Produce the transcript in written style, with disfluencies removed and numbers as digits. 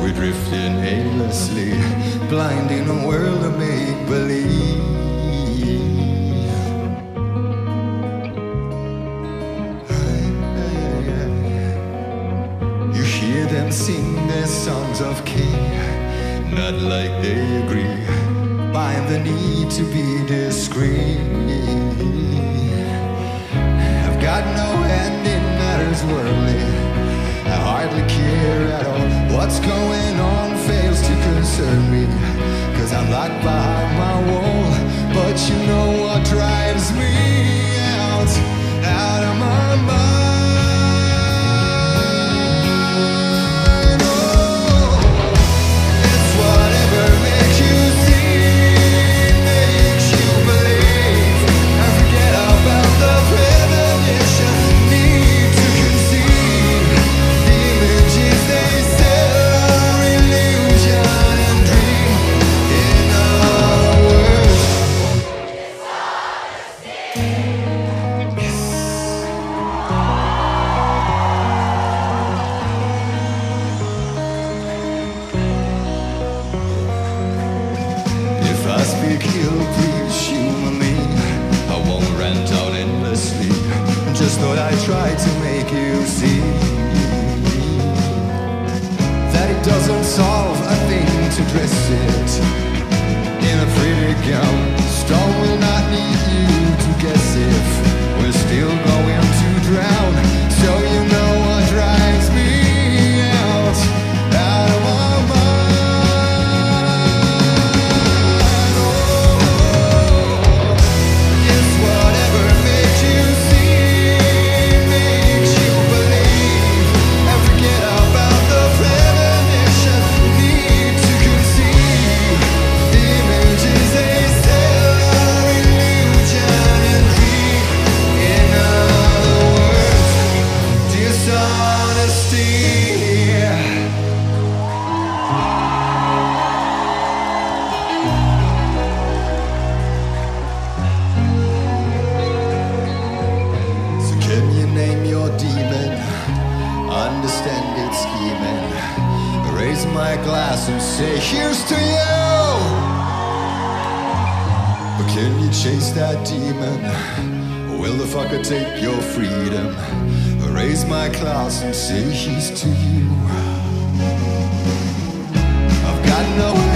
We're drifting aimlessly, blind in a world of make-believe. You hear them sing their songs of king, not like they agree, find the need to be discreet. I've got no hand in matters worldly, I hardly care at all. What's going on fails to concern me, 'cause I'm locked behind my wall. But you know what drives me out of my mind? Oh, it's whatever makes you see, makes you believe, and forget about the premonition. Need to conceive the images they sell are illusion and dream. In other words, if I speak ill, please humor me. I won't rant out endlessly. Just thought I'd try to make you see that it doesn't solve a thing to dress it in a pretty gown. Stone will not need you to guess if we're still going to drown. So you know what drives me out of my mind. Oh, it's whatever makes you see, makes you believe, and forget about the premonition. Need to conceive the images they sell are illusion and dream. In other words, dishonesty. So can you name your demon? Understand its scheming. Raise my glass and say, here's to you. But can you chase that demon? Will the fucker take your freedom? Raise my glass and say, here's to you. I've got no